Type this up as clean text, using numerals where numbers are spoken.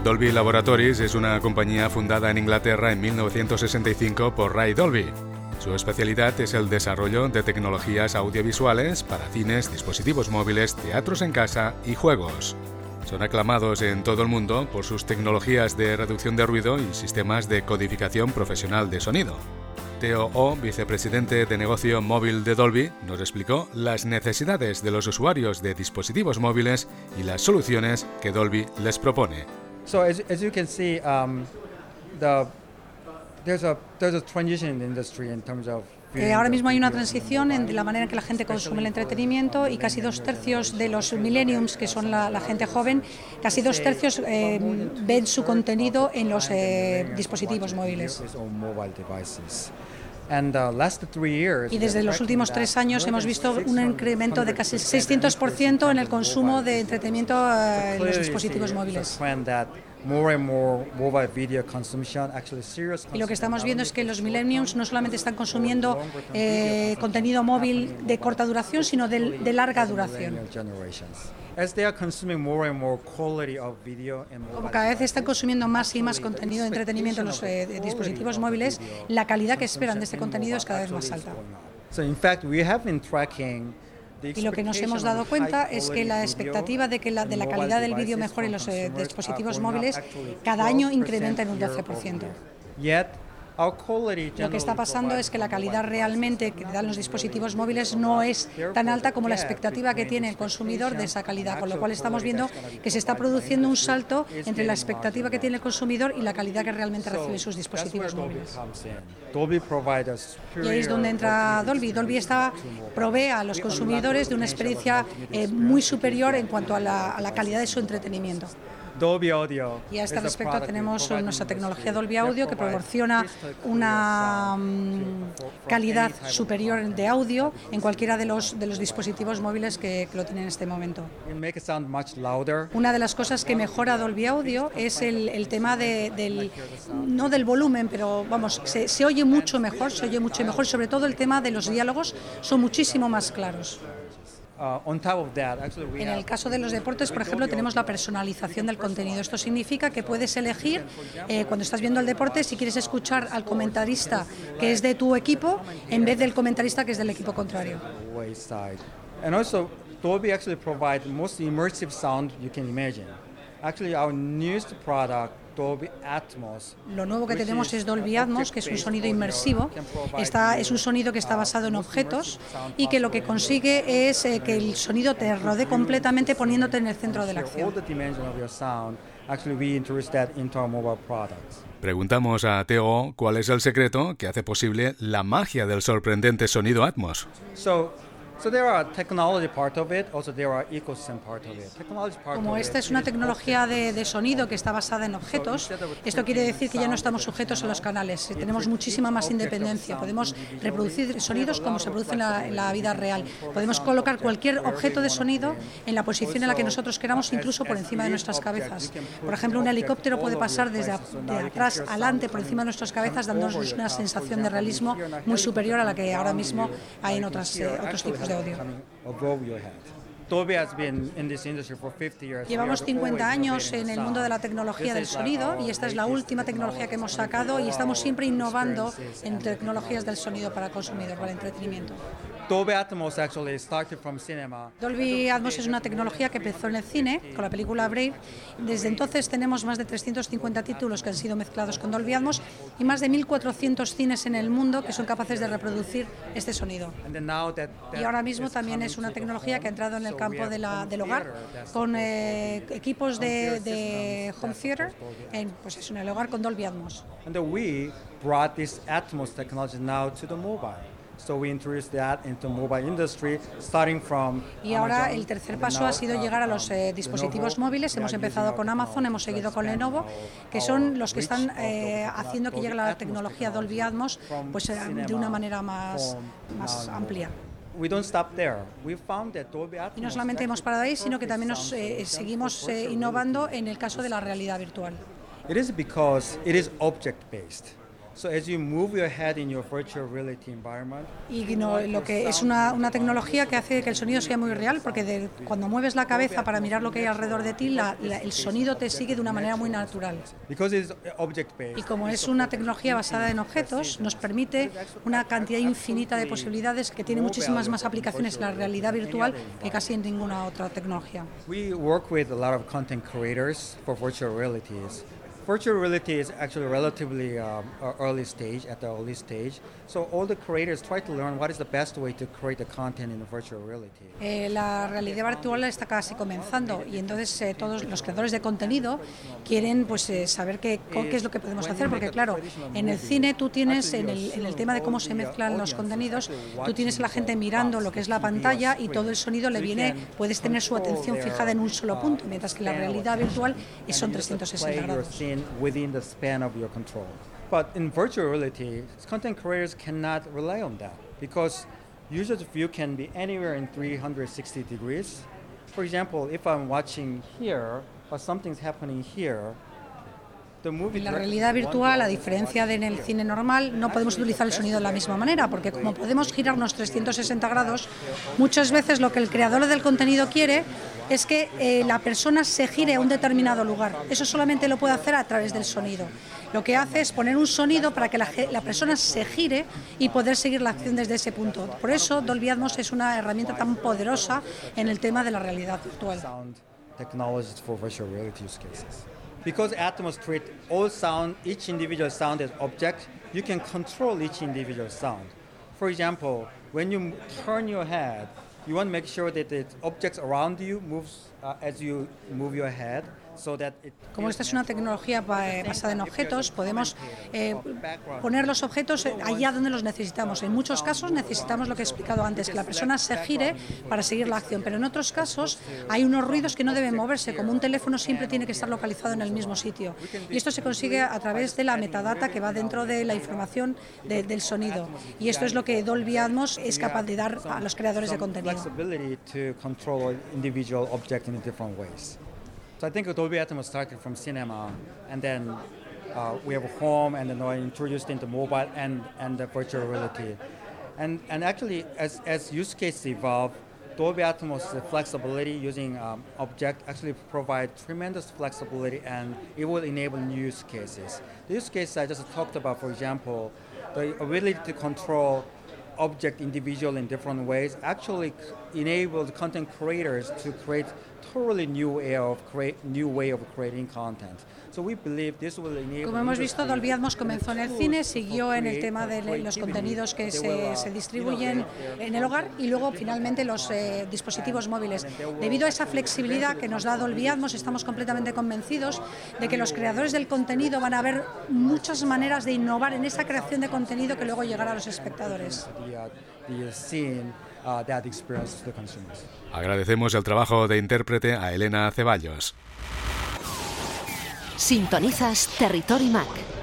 Dolby Laboratories es una compañía fundada en Inglaterra en 1965 por Ray Dolby. Su especialidad es el desarrollo de tecnologías audiovisuales para cines, dispositivos móviles, teatros en casa y juegos. Son aclamados en todo el mundo por sus tecnologías de reducción de ruido y sistemas de codificación profesional de sonido. Theo Oh, vicepresidente de negocio móvil de Dolby, nos explicó las necesidades de los usuarios de dispositivos móviles y las soluciones que Dolby les propone. So as you can see, there's a transition in the industry in terms of Ahora mismo hay una transición en la manera en que la gente consume el entretenimiento y casi 2/3 de los millennials, que son la gente joven, casi 2/3 ven su contenido en los dispositivos móviles. Y desde los últimos 3 años hemos visto un incremento de casi 600% en el consumo de entretenimiento en los dispositivos móviles. Y lo que estamos viendo es que los millennials no solamente están consumiendo contenido móvil de corta duración, sino de larga duración. Como cada vez están consumiendo más y más contenido de entretenimiento en los dispositivos móviles, la calidad que esperan de este contenido es cada vez más alta. Y lo que nos hemos dado cuenta es que la expectativa de la calidad del vídeo mejore en los dispositivos móviles cada año incrementa en un 12%. Lo que está pasando es que la calidad realmente que dan los dispositivos móviles no es tan alta como la expectativa que tiene el consumidor de esa calidad, con lo cual estamos viendo que se está produciendo un salto entre la expectativa que tiene el consumidor y la calidad que realmente reciben sus dispositivos móviles. Y ahí es donde entra Dolby. Dolby provee a los consumidores de una experiencia muy superior en cuanto a la calidad de su entretenimiento. Dolby Audio. Y a este respecto tenemos nuestra tecnología Dolby Audio que proporciona una calidad superior de audio en cualquiera de los dispositivos móviles que lo tienen en este momento. Una de las cosas que mejora Dolby Audio es el tema no del volumen, pero vamos, se oye mucho mejor, sobre todo el tema de los diálogos son muchísimo más claros. En el caso de los deportes, por ejemplo, tenemos la personalización del contenido. Esto significa que puedes elegir, cuando estás viendo el deporte, si quieres escuchar al comentarista que es de tu equipo, en vez del comentarista que es del equipo contrario. Dolby actually provides the most immersive sound you can imagine. Actually, our newest product, Dolby Atmos. Lo nuevo que tenemos es Dolby Atmos, que es un sonido inmersivo. Es un sonido que está basado en objetos y que lo que consigue es que el sonido te rodee completamente poniéndote en el centro de la acción. Preguntamos a Theo cuál es el secreto que hace posible la magia del sorprendente sonido Atmos. Como esta es una tecnología de sonido que está basada en objetos, esto quiere decir que ya no estamos sujetos a los canales, tenemos muchísima más independencia, podemos reproducir sonidos como se producen en la vida real, podemos colocar cualquier objeto de sonido en la posición en la que nosotros queramos, incluso por encima de nuestras cabezas. Por ejemplo, un helicóptero puede pasar de atrás a adelante por encima de nuestras cabezas, dándonos una sensación de realismo muy superior a la que ahora mismo hay en otros tipos de audio. Llevamos 50 años en el mundo de la tecnología del sonido y esta es la última tecnología que hemos sacado y estamos siempre innovando en tecnologías del sonido para el consumidor, para el entretenimiento. Dolby Atmos actually started from cinema. Dolby Atmos es una tecnología que empezó en el cine con la película Brave. Desde entonces tenemos más de 350 títulos que han sido mezclados con Dolby Atmos y más de 1.400 cines en el mundo que son capaces de reproducir este sonido. Y ahora mismo también es una tecnología que ha entrado en el campo del hogar con equipos de home theater, pues es en el hogar con Dolby Atmos. And we brought this Atmos technology now to the mobile. So we introduced that into mobile industry, starting from y ahora el tercer paso ha sido llegar a los dispositivos móviles. Hemos empezado con Amazon, hemos seguido con Lenovo, que son los que están haciendo que llegue la tecnología Dolby Atmos pues, de una manera más amplia. Y no solamente hemos parado ahí, sino que también nos seguimos innovando en el caso de la realidad virtual. It is because it is object-based. Y lo que es una tecnología que hace que el sonido sea muy real, porque cuando mueves la cabeza para mirar lo que hay alrededor de ti, el sonido te sigue de una manera muy natural. Y como es una tecnología basada en objetos, nos permite una cantidad infinita de posibilidades que tiene muchísimas más aplicaciones en la realidad virtual que casi en ninguna otra tecnología. We work with a lot of content creators for virtual realities. Virtual reality is actually relatively early stage, so all the creators try to learn what is the best way to create the content in the virtual reality. La realidad virtual está casi comenzando y entonces todos los creadores de contenido quieren saber qué es lo que podemos hacer, porque claro, en el cine tú tienes, en el tema de cómo se mezclan los contenidos, tú tienes a la gente mirando lo que es la pantalla y todo el sonido le viene, puedes tener su atención fijada en un solo punto, mientras que la realidad virtual son 360 grados. Within the span of your control. But in virtual reality, content creators cannot rely on that because user view can be anywhere in 360 degrees. For example, if I'm watching here, but something's happening here, en la realidad virtual, a diferencia de en el cine normal, no podemos utilizar el sonido de la misma manera, porque como podemos girarnos 360 grados, muchas veces lo que el creador del contenido quiere es que la persona se gire a un determinado lugar. Eso solamente lo puede hacer a través del sonido. Lo que hace es poner un sonido para que la persona se gire y poder seguir la acción desde ese punto. Por eso Dolby Atmos es una herramienta tan poderosa en el tema de la realidad virtual. Because Atmos treats all sound, each individual sound as object, you can control each individual sound. For example, when you turn your head, you want to make sure that the objects around you moves as you move your head. Como esta es una tecnología basada en objetos, podemos poner los objetos allá donde los necesitamos. En muchos casos necesitamos lo que he explicado antes, que la persona se gire para seguir la acción, pero en otros casos hay unos ruidos que no deben moverse, como un teléfono siempre tiene que estar localizado en el mismo sitio. Y esto se consigue a través de la metadata que va dentro de la información del sonido. Y esto es lo que Dolby Atmos es capaz de dar a los creadores de contenido. So I think Dolby Atmos started from cinema, and then we have home, and then introduced into mobile and the virtual reality. And actually, as use cases evolve, Dolby Atmos flexibility using object actually provide tremendous flexibility, and it will enable new use cases. The use cases I just talked about, for example, the ability to control object individual in different ways actually enables content creators to create totally new way of creating content. So we believe this will enable. Como hemos visto, Dolby Atmos comenzó en el cine, siguió en el tema de los contenidos que se distribuyen en el hogar y luego finalmente los dispositivos móviles. Debido a esa flexibilidad que nos da Dolby Atmos, estamos completamente convencidos de que los creadores del contenido van a ver muchas maneras de innovar en esa creación de contenido que luego llegará a los espectadores. Agradecemos el trabajo de intérprete a Elena Ceballos. Sintonizas Territory Mac.